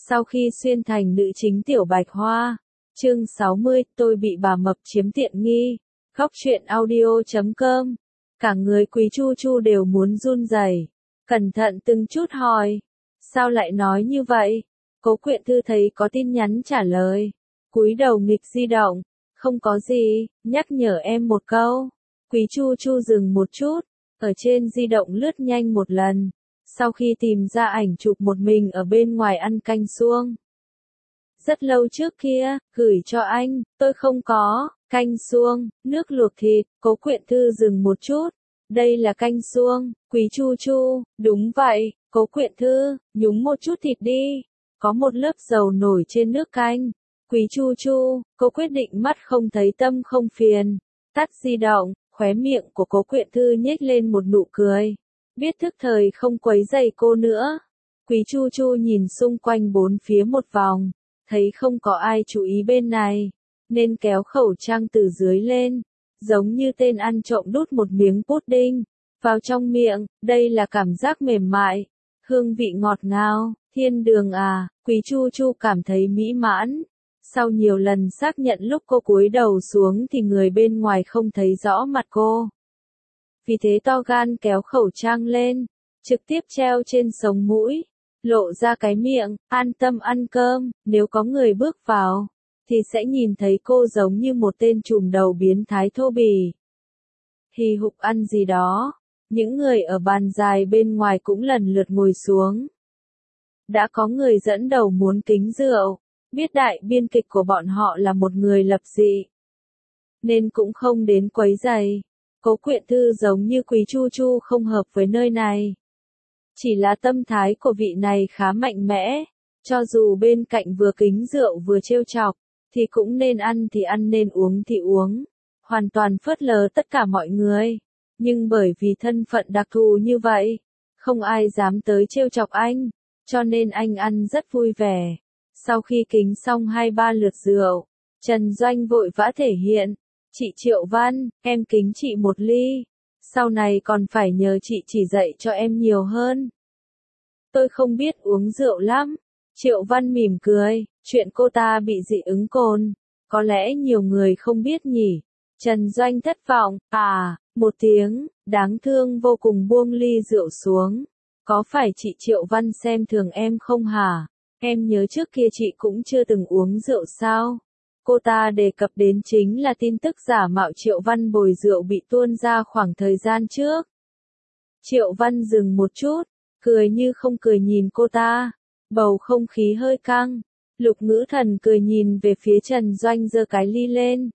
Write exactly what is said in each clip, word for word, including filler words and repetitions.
Sau khi xuyên thành nữ chính Tiểu Bạch Hoa, chương sáu mươi, tôi bị bà mập chiếm tiện nghi. Góc truyện audio chấm com. Cả người Quý Chu Chu đều muốn run rẩy, cẩn thận từng chút hỏi, sao lại nói như vậy? Cố Quyện Thư thấy có tin nhắn trả lời, cúi đầu nghịch di động, không có gì, nhắc nhở em một câu. Quý Chu Chu dừng một chút, ở trên di động lướt nhanh một lần, sau khi tìm ra ảnh chụp một mình ở bên ngoài ăn canh suông. Rất lâu trước kia, gửi cho anh, tôi không có, canh suông, nước luộc thịt. Cố Quyện Thư dừng một chút, đây là canh suông. Quý Chu Chu, đúng vậy. Cố Quyện Thư, nhúng một chút thịt đi, có một lớp dầu nổi trên nước canh. Quý Chu Chu, cô quyết định mắt không thấy tâm không phiền, tắt di động. Khóe miệng của Cố Quyện Thư nhếch lên một nụ cười, biết thức thời không quấy rầy cô nữa. Quý Chu Chu nhìn xung quanh bốn phía một vòng, thấy không có ai chú ý bên này, nên kéo khẩu trang từ dưới lên, giống như tên ăn trộm đút một miếng pudding vào trong miệng. Đây là cảm giác mềm mại, hương vị ngọt ngào, thiên đường à. Quý Chu Chu cảm thấy mỹ mãn. Sau nhiều lần xác nhận lúc cô cúi đầu xuống thì người bên ngoài không thấy rõ mặt cô. Vì thế to gan kéo khẩu trang lên, trực tiếp treo trên sống mũi, lộ ra cái miệng, an tâm ăn cơm. Nếu có người bước vào, thì sẽ nhìn thấy cô giống như một tên trùm đầu biến thái thô bỉ. Hì hục ăn gì đó, những người ở bàn dài bên ngoài cũng lần lượt ngồi xuống. Đã có người dẫn đầu muốn kính rượu, biết đại biên kịch của bọn họ là một người lập dị, nên cũng không đến quấy rầy. Cố Quyện Thư giống như Quý Chu Chu không hợp với nơi này. Chỉ là tâm thái của vị này khá mạnh mẽ, cho dù bên cạnh vừa kính rượu vừa trêu chọc, thì cũng nên ăn thì ăn nên uống thì uống, hoàn toàn phớt lờ tất cả mọi người. Nhưng bởi vì thân phận đặc thù như vậy, không ai dám tới trêu chọc anh, cho nên anh ăn rất vui vẻ. Sau khi kính xong hai ba lượt rượu, Trần Doanh vội vã thể hiện, chị Triệu Văn, em kính chị một ly, sau này còn phải nhờ chị chỉ dạy cho em nhiều hơn. Tôi không biết uống rượu lắm. Triệu Văn mỉm cười, chuyện cô ta bị dị ứng cồn, có lẽ nhiều người không biết nhỉ. Trần Doanh thất vọng, à, một tiếng, đáng thương vô cùng buông ly rượu xuống. Có phải chị Triệu Văn xem thường em không hả? Em nhớ trước kia chị cũng chưa từng uống rượu sao? Cô ta đề cập đến chính là tin tức giả mạo Triệu Văn bồi rượu bị tuôn ra khoảng thời gian trước. Triệu Văn dừng một chút, cười như không cười nhìn cô ta. Bầu không khí hơi căng. Lục Ngữ Thần cười nhìn về phía Trần Doanh giơ cái ly lên.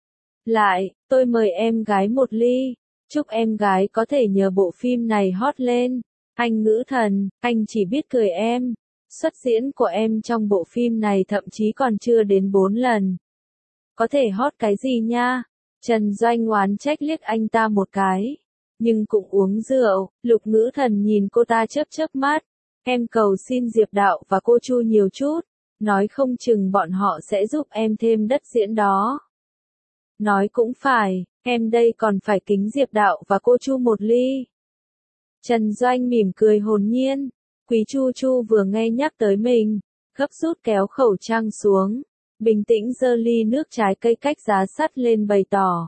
Lại, tôi mời em gái một ly. Chúc em gái có thể nhờ bộ phim này hot lên. Anh Ngữ Thần, anh chỉ biết cười em. Xuất diễn của em trong bộ phim này thậm chí còn chưa đến bốn lần. Có thể hot cái gì nha? Trần Doanh oán trách liếc anh ta một cái. Nhưng cũng uống rượu. Lục Ngữ Thần nhìn cô ta chớp chớp mắt. Em cầu xin Diệp Đạo và cô Chu nhiều chút. Nói không chừng bọn họ sẽ giúp em thêm đất diễn đó. Nói cũng phải, em đây còn phải kính Diệp Đạo và cô Chu một ly. Trần Doanh mỉm cười hồn nhiên. Quý Chu Chu vừa nghe nhắc tới mình, gấp rút kéo khẩu trang xuống, bình tĩnh giơ ly nước trái cây cách giá sắt lên bày tỏ.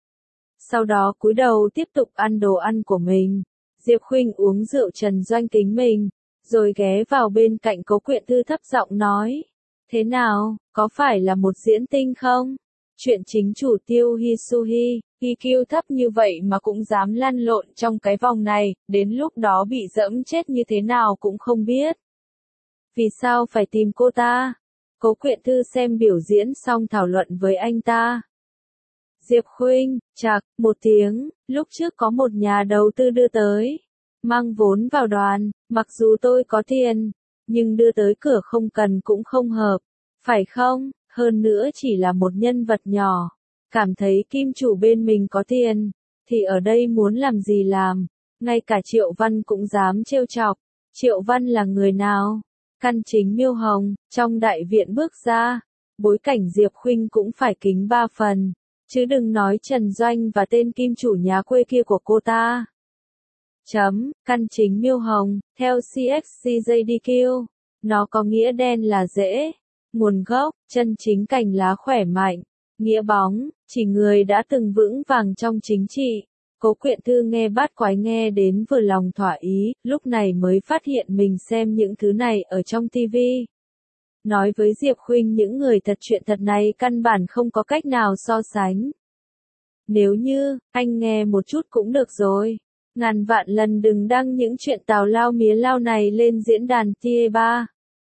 Sau đó cúi đầu tiếp tục ăn đồ ăn của mình. Diệp Khuynh uống rượu Trần Doanh kính mình, rồi ghé vào bên cạnh Cố Quyện Thư thấp giọng nói. Thế nào, có phải là một diễn tinh không? Chuyện chính chủ Tiêu Hisuhi, i kiu thấp như vậy mà cũng dám lăn lộn trong cái vòng này, đến lúc đó bị dẫm chết như thế nào cũng không biết. Vì sao phải tìm cô ta? Cố Quyện Thư xem biểu diễn xong thảo luận với anh ta. Diệp Khuynh, chạc, một tiếng, lúc trước có một nhà đầu tư đưa tới, mang vốn vào đoàn, mặc dù tôi có tiền, nhưng đưa tới cửa không cần cũng không hợp, phải không? Hơn nữa chỉ là một nhân vật nhỏ, cảm thấy kim chủ bên mình có tiền, thì ở đây muốn làm gì làm, ngay cả Triệu Văn cũng dám trêu chọc. Triệu Văn là người nào? Căn Chính Miêu Hồng, trong đại viện bước ra, bối cảnh Diệp Khuynh cũng phải kính ba phần, chứ đừng nói Trần Doanh và tên kim chủ nhà quê kia của cô ta. Chấm, Căn Chính Miêu Hồng, theo xê ích xê gi đê quy, Nó có nghĩa đen là rễ, nguồn gốc, chân chính cành lá khỏe mạnh, nghĩa bóng, chỉ người đã từng vững vàng trong chính trị. Cố Quyện Thư nghe bát quái nghe đến vừa lòng thỏa ý, lúc này mới phát hiện mình xem những thứ này ở trong tivi. Nói với Diệp Khuynh những người thật chuyện thật này căn bản không có cách nào so sánh. Nếu như, anh nghe một chút cũng được rồi. Ngàn vạn lần đừng đăng những chuyện tào lao mía lao này lên diễn đàn Tie ba.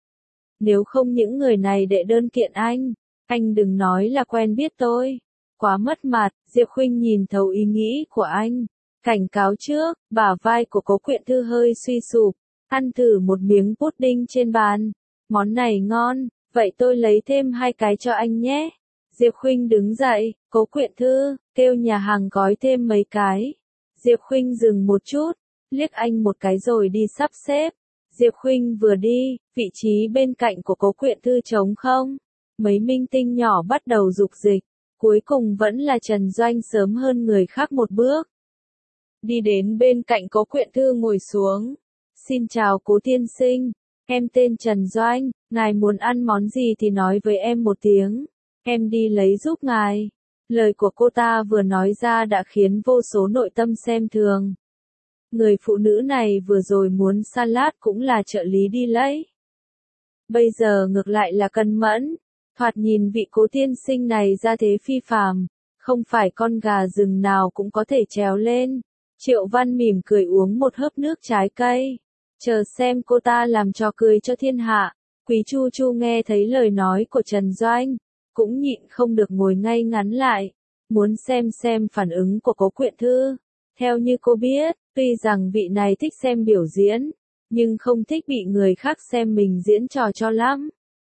Nếu không những người này đệ đơn kiện anh, anh đừng nói là quen biết tôi. Quá mất mặt, Diệp Khuynh nhìn thấu ý nghĩ của anh. Cảnh cáo trước, bả vai của Cố Quyện Thư hơi suy sụp. Ăn thử một miếng pudding trên bàn. Món này ngon, vậy tôi lấy thêm hai cái cho anh nhé. Diệp Khuynh đứng dậy, Cố Quyện Thư, kêu nhà hàng gói thêm mấy cái. Diệp Khuynh dừng một chút, liếc anh một cái rồi đi sắp xếp. Diệp Khuynh vừa đi, vị trí bên cạnh của Cố Quyện Thư trống không. Mấy minh tinh nhỏ bắt đầu dục dịch, cuối cùng vẫn là Trần Doanh sớm hơn người khác một bước. Đi đến bên cạnh Cố Quyện Thư ngồi xuống. Xin chào Cố tiên sinh, em tên Trần Doanh, ngài muốn ăn món gì thì nói với em một tiếng, em đi lấy giúp ngài. Lời của cô ta vừa nói ra đã khiến vô số nội tâm xem thường. Người phụ nữ này vừa rồi muốn salad cũng là trợ lý đi lấy. Bây giờ ngược lại là cân mẫn, thoạt nhìn vị Cố tiên sinh này ra thế phi phàm, không phải con gà rừng nào cũng có thể trèo lên. Triệu Văn mỉm cười uống một hớp nước trái cây, chờ xem cô ta làm trò cười cho thiên hạ. Quý Chu Chu nghe thấy lời nói của Trần Doanh, cũng nhịn không được ngồi ngay ngắn lại, muốn xem xem phản ứng của Cố Quyện Thư. Theo như cô biết, tuy rằng vị này thích xem biểu diễn, nhưng không thích bị người khác xem mình diễn trò cho lắm.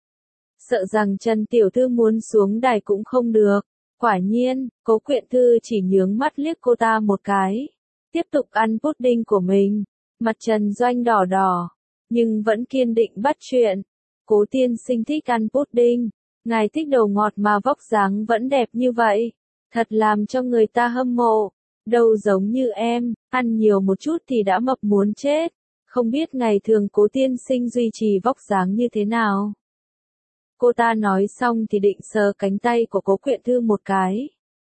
Sợ rằng Trần Tiểu Thư muốn xuống đài cũng không được. Quả nhiên, Cố Quyện Thư chỉ nhướng mắt liếc cô ta một cái, tiếp tục ăn pudding của mình. Mặt Trần Doanh đỏ đỏ, nhưng vẫn kiên định bắt chuyện. Cố tiên sinh thích ăn pudding, ngài thích đồ ngọt mà vóc dáng vẫn đẹp như vậy, thật làm cho người ta hâm mộ. Đâu giống như em, ăn nhiều một chút thì đã mập muốn chết. Không biết ngày thường Cố tiên sinh duy trì vóc dáng như thế nào. Cô ta nói xong thì định sờ cánh tay của Cố Quyện Thư một cái.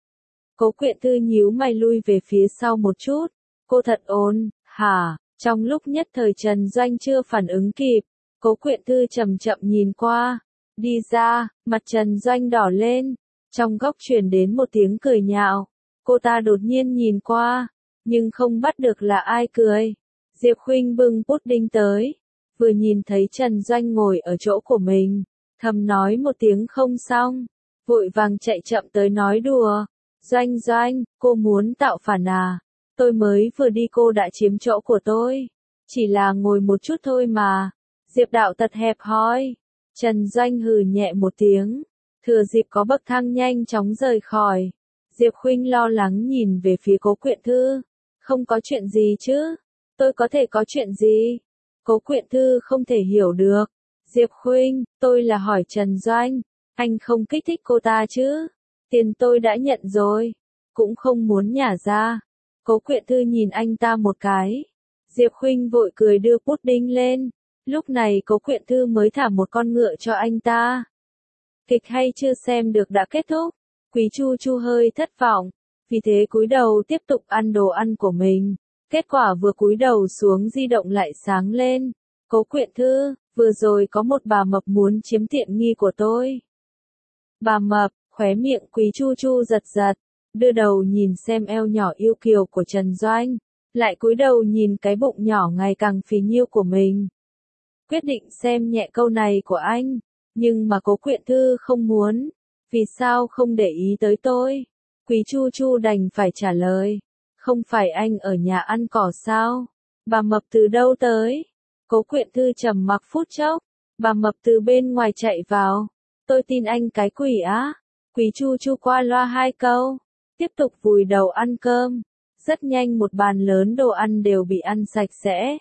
Cố Quyện Thư nhíu mày lui về phía sau một chút. Cô thật ôn, hả? Trong lúc nhất thời Trần Doanh chưa phản ứng kịp, Cố Quyện Thư chậm chậm nhìn qua. Đi ra, mặt Trần Doanh đỏ lên. Trong góc truyền đến một tiếng cười nhạo. Cô ta đột nhiên nhìn qua, nhưng không bắt được là ai cười. Diệp Khuynh bưng pudding tới, vừa nhìn thấy Trần Doanh ngồi ở chỗ của mình, thầm nói một tiếng không xong, vội vàng chạy chậm tới nói đùa. Doanh Doanh, cô muốn tạo phản à? Tôi mới vừa đi cô đã chiếm chỗ của tôi. Chỉ là ngồi một chút thôi mà. Diệp đạo tật hẹp hòi. Trần Doanh hừ nhẹ một tiếng, thừa dịp có bậc thang nhanh chóng rời khỏi. Diệp Khuynh lo lắng nhìn về phía Cố Quyện Thư. Không có chuyện gì chứ? Tôi có thể có chuyện gì? Cố Quyện Thư không thể hiểu được. Diệp Khuynh, tôi là hỏi Trần Doanh, anh không kích thích cô ta chứ? Tiền tôi đã nhận rồi, cũng không muốn nhả ra. Cố Quyện Thư nhìn anh ta một cái. Diệp Khuynh vội cười đưa pudding lên. Lúc này Cố Quyện Thư mới thả một con ngựa cho anh ta. Kịch hay chưa xem được đã kết thúc. Quý Chu Chu hơi thất vọng, vì thế cúi đầu tiếp tục ăn đồ ăn của mình. Kết quả vừa cúi đầu xuống di động lại sáng lên. Cố Quyện Thư, vừa rồi có một bà mập muốn chiếm tiện nghi của tôi. Bà mập, khóe miệng Quý Chu Chu giật giật, đưa đầu nhìn xem eo nhỏ yêu kiều của Trần Doanh, lại cúi đầu nhìn cái bụng nhỏ ngày càng phì nhiêu của mình. Quyết định xem nhẹ câu này của anh, nhưng mà Cố Quyện Thư không muốn. Vì sao không để ý tới tôi? Quý Chu Chu đành phải trả lời. Không phải anh ở nhà ăn cỏ sao? Bà mập từ đâu tới? Cố Quyện Thư trầm mặc phút chốc. Bà mập từ bên ngoài chạy vào. Tôi tin anh cái quỷ á. Quý Chu Chu qua loa hai câu, tiếp tục vùi đầu ăn cơm. Rất nhanh một bàn lớn đồ ăn đều bị ăn sạch sẽ.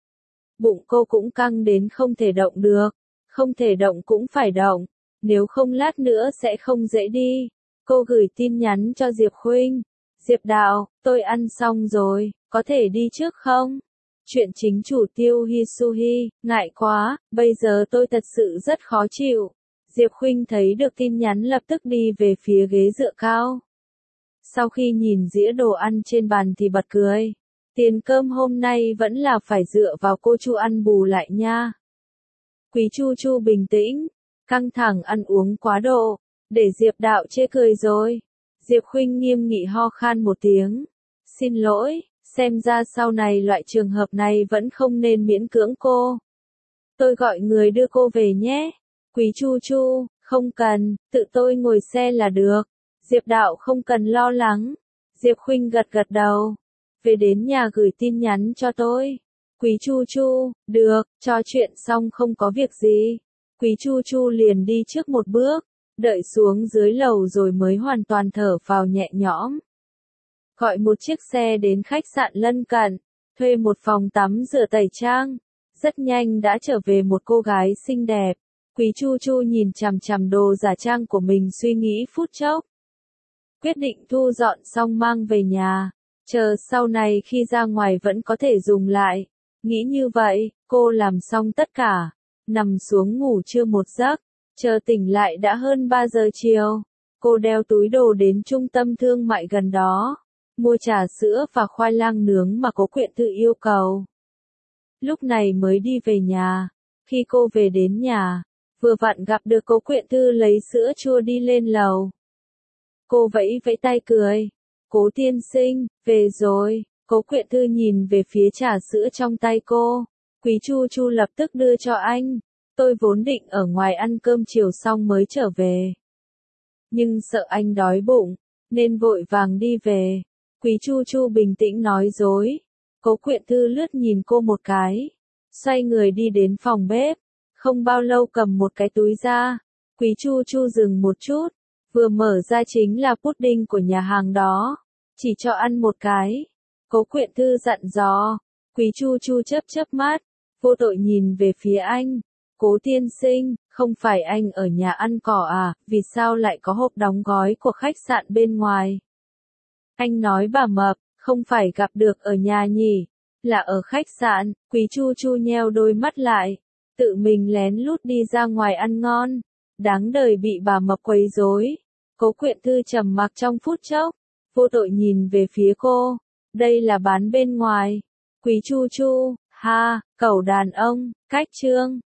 Bụng cô cũng căng đến không thể động được. Không thể động cũng phải động. Nếu không lát nữa sẽ không dễ đi. Cô gửi tin nhắn cho Diệp Khuynh. Diệp Đạo, tôi ăn xong rồi, có thể đi trước không? Chuyện chính chủ Tiêu Hisuhi, ngại quá, bây giờ tôi thật sự rất khó chịu. Diệp Khuynh thấy được tin nhắn lập tức đi về phía ghế dựa cao. Sau khi nhìn dĩa đồ ăn trên bàn thì bật cười. Tiền cơm hôm nay vẫn là phải dựa vào cô Chu ăn bù lại nha. Quý Chu Chu bình tĩnh, căng thẳng ăn uống quá độ, để Diệp Đạo chê cười rồi. Diệp Khuynh nghiêm nghị ho khan một tiếng. Xin lỗi, xem ra sau này loại trường hợp này vẫn không nên miễn cưỡng cô. Tôi gọi người đưa cô về nhé. Quý Chu Chu, không cần, tự tôi ngồi xe là được. Diệp Đạo không cần lo lắng. Diệp Khuynh gật gật đầu. Về đến nhà gửi tin nhắn cho tôi. Quý Chu Chu, được, trò chuyện xong không có việc gì. Quý Chu Chu liền đi trước một bước, đợi xuống dưới lầu rồi mới hoàn toàn thở phào nhẹ nhõm. Gọi một chiếc xe đến khách sạn lân cận, thuê một phòng tắm rửa tẩy trang. Rất nhanh đã trở về một cô gái xinh đẹp. Quý Chu Chu nhìn chằm chằm đồ giả trang của mình suy nghĩ phút chốc. Quyết định thu dọn xong mang về nhà, chờ sau này khi ra ngoài vẫn có thể dùng lại. Nghĩ như vậy, cô làm xong tất cả, nằm xuống ngủ trưa một giấc, chờ tỉnh lại đã hơn ba giờ chiều. Cô đeo túi đồ đến trung tâm thương mại gần đó, mua trà sữa và khoai lang nướng mà Cố Quyện Thư yêu cầu. Lúc này mới đi về nhà, khi cô về đến nhà, vừa vặn gặp được Cố Quyện Thư lấy sữa chua đi lên lầu. Cô vẫy vẫy tay cười, Cố tiên sinh, về rồi. Cố Quyện Thư nhìn về phía trà sữa trong tay cô. Quý Chu Chu lập tức đưa cho anh. Tôi vốn định ở ngoài ăn cơm chiều xong mới trở về. Nhưng sợ anh đói bụng, nên vội vàng đi về. Quý Chu Chu bình tĩnh nói dối. Cố Quyện Thư lướt nhìn cô một cái, xoay người đi đến phòng bếp. Không bao lâu cầm một cái túi ra. Quý Chu Chu dừng một chút, vừa mở ra chính là pudding của nhà hàng đó. Chỉ cho ăn một cái. Cố Quyện Thư dặn dò. Quý Chu Chu chớp chớp mắt, vô tội nhìn về phía anh. Cố tiên sinh, không phải anh ở nhà ăn cỏ à, vì sao lại có hộp đóng gói của khách sạn bên ngoài? Anh nói bà mập, không phải gặp được ở nhà nhỉ? Là ở khách sạn. Quý Chu Chu nheo đôi mắt lại, tự mình lén lút đi ra ngoài ăn ngon. Đáng đời bị bà mập quấy rối. Cố Quyện Thư trầm mặc trong phút chốc, vô tội nhìn về phía cô. Đây là bán bên ngoài. Quý Chu Chu, ha, cẩu đàn ông, cách chương.